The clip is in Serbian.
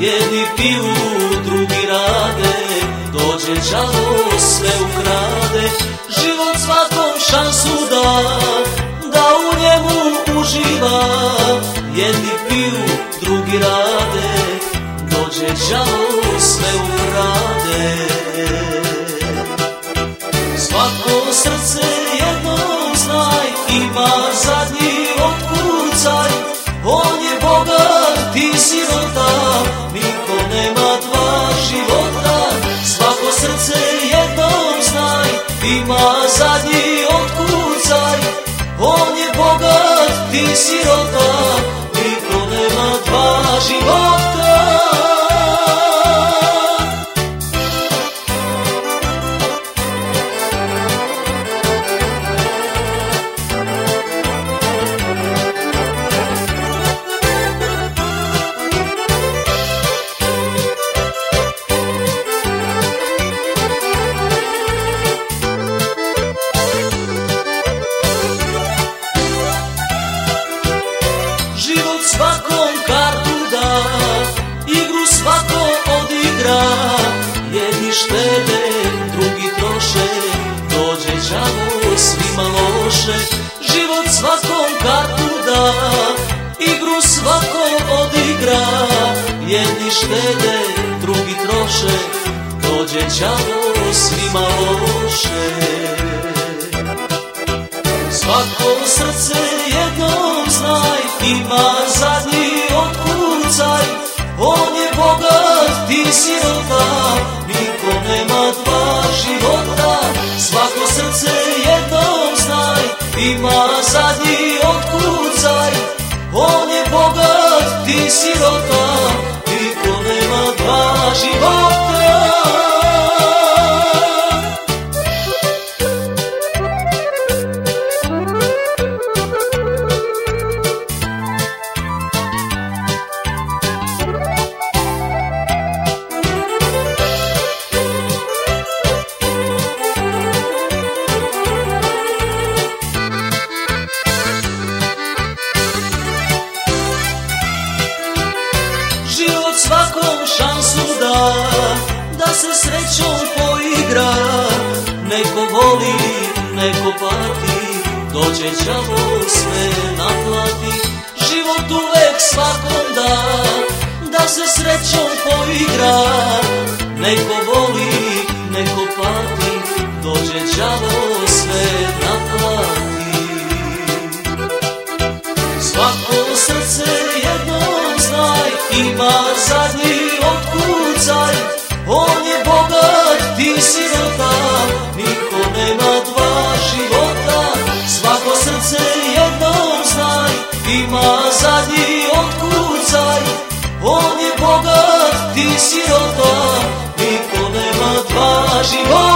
jedni piju, drugi rade, dođe đavo sve ukrade. Život svakom šansu da u njemu uživa, jedni piju, drugi rade, dođe đavo sve ukrade. Svako srce jednom znaj, ima zadnji otkucaj. On je bogat, ti sirota, niko nema dva života. Svako srce jednom znaj, ima zadnji otkucaj. On je bogat, ti sirota, niko nema dva života. Svakom kartu da, igru svako odigra. Jedni štede, drugi troše, dođe đavo svima loše. Život svakom kartu da, igru svako odigra. Jedni štede, drugi troše, dođe đavo svima loše. Svako srce jednom znaj, ima zadnji otkucaj. On je bogat, ti sirota, niko nema dva života. Svako srce jednom znaj, ima zadnji otkucaj. On je bogat, ti sirota, niko nema dva života. Svakom šansu da se srećom poigra. Neko voli, neko pati, dođe đavo sve naplati. Život uvek svakom da se srećom poigra. Neko voli, neko pati, dođe đavo sve naplati. Svako srce jednom znaj, ima zadnji otkucaj. On je bogat, ti sirota, niko nema dva života. Svako srce jednom znaj, ima zadnji otkucaj. On je bogat, ti sirota, niko nema dva života.